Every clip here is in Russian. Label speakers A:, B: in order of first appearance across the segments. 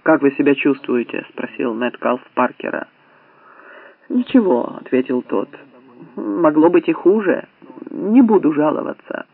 A: «Как вы себя чувствуете?» — спросил Мэткалф Паркера. «Ничего», — ответил тот. «Могло быть и хуже. Не буду жаловаться».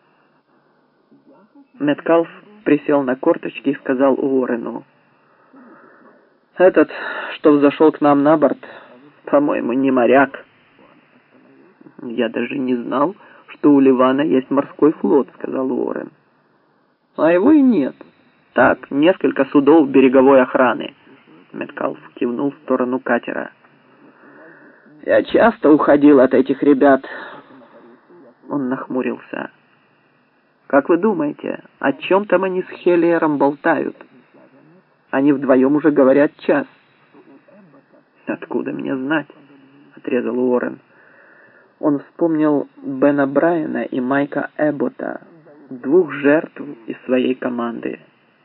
A: Мэткалф присел на корточки и сказал Уоррену: «Этот, что взошел к нам на борт, по-моему, не моряк». «Я даже не знал, что у Ливана есть морской флот», — сказал Уоррен. «А его и нет. Так, несколько судов береговой охраны». Мэткалф кивнул в сторону катера. «Я часто уходил от этих ребят». Он нахмурился. «Как вы думаете, о чем там они с Хеллиером болтают? Они вдвоем уже говорят час». «Откуда мне знать?» — отрезал Уоррен. Он вспомнил Бена Брайана и Майка Эббота, двух жертв из своей команды.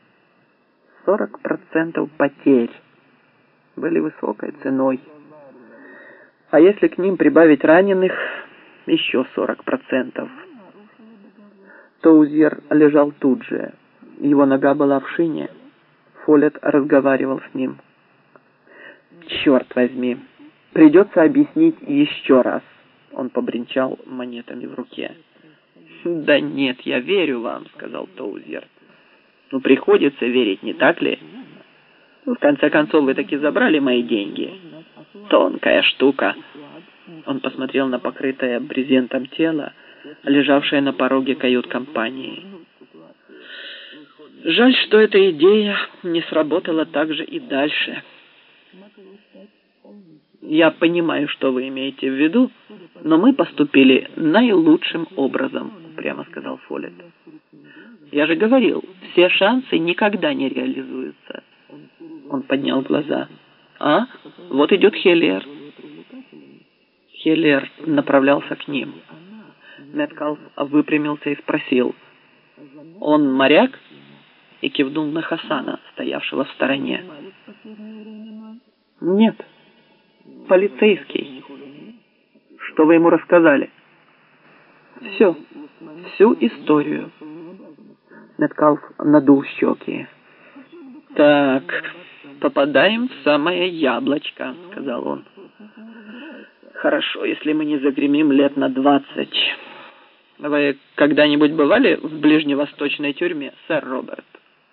A: 40% потерь были высокой ценой. А если к ним прибавить раненых, еще 40%. Тоузер лежал тут же. Его нога была в шине. Фоллетт разговаривал с ним. «Черт возьми, придется объяснить еще раз». Он побренчал монетами в руке. «Да нет, я верю вам», — сказал Тоузер. «Ну, приходится верить, не так ли? В конце концов, вы таки забрали мои деньги. Тонкая штука». Он посмотрел на покрытое брезентом тело, лежавшее на пороге кают-компании. «Жаль, что эта идея не сработала так же и дальше». «Я понимаю, что вы имеете в виду, но мы поступили наилучшим образом», — прямо сказал Фоллетт. «Я же говорил, все шансы никогда не реализуются». Он поднял глаза. «А, вот идет Хеллиер». Хеллиер направлялся к ним. Мэткалф выпрямился и спросил: «Он моряк?» и кивнул на Хасана, стоявшего в стороне. «Нет, полицейский». «Что вы ему рассказали?» «Все, всю историю». Мэткалф надул щеки. «Так, попадаем в самое яблочко», — сказал он. «Хорошо, если мы не загремим лет на 20. Вы когда-нибудь бывали в ближневосточной тюрьме, сэр Роберт?»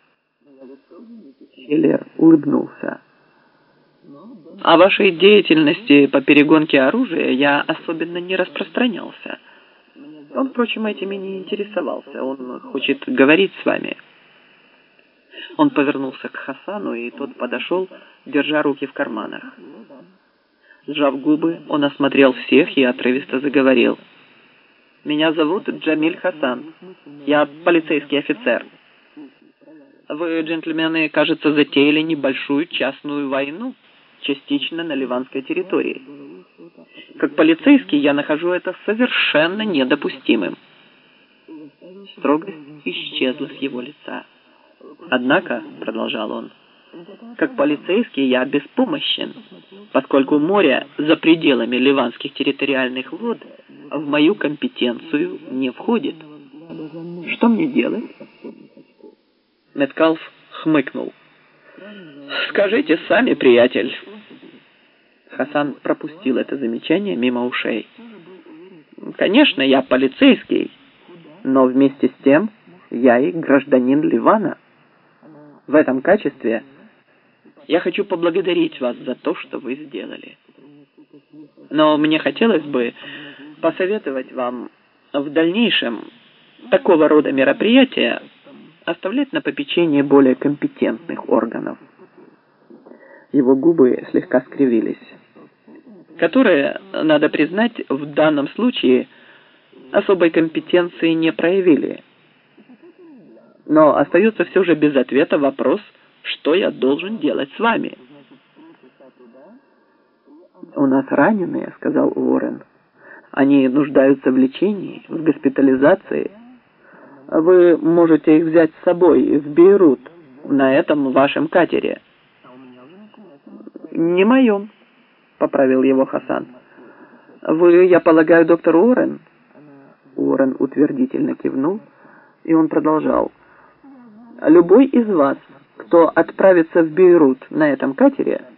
A: Хеллиер улыбнулся. «О вашей деятельности по перегонке оружия я особенно не распространялся. Он, впрочем, этими не интересовался. Он хочет говорить с вами». Он повернулся к Хасану, и тот подошел, держа руки в карманах. Сжав губы, он осмотрел всех и отрывисто заговорил. «Меня зовут Джамиль Хасан. Я полицейский офицер. Вы, джентльмены, кажется, затеяли небольшую частную войну, частично на ливанской территории. Как полицейский я нахожу это совершенно недопустимым». Строгость исчезла с его лица. «Однако, — продолжал он, — как полицейский я беспомощен, поскольку море за пределами ливанских территориальных вод в мою компетенцию не входит. Что мне делать?» Мэткалф хмыкнул. «Скажите сами, приятель». Хасан пропустил это замечание мимо ушей. «Конечно, я полицейский, но вместе с тем я и гражданин Ливана. В этом качестве я хочу поблагодарить вас за то, что вы сделали. Но мне хотелось бы посоветовать вам в дальнейшем такого рода мероприятия оставлять на попечение более компетентных органов». Его губы слегка скривились. «Которые, надо признать, в данном случае особой компетенции не проявили. Но остается все же без ответа вопрос, что я должен делать с вами». «У нас раненые, — сказал Уоррен. Они нуждаются в лечении, в госпитализации. Вы можете их взять с собой в Бейрут на этом вашем катере». «Не моем», — поправил его Хасан. «Вы, я полагаю, доктор Уоррен?» Уоррен утвердительно кивнул, и он продолжал. «Любой из вас, кто отправится в Бейрут на этом катере,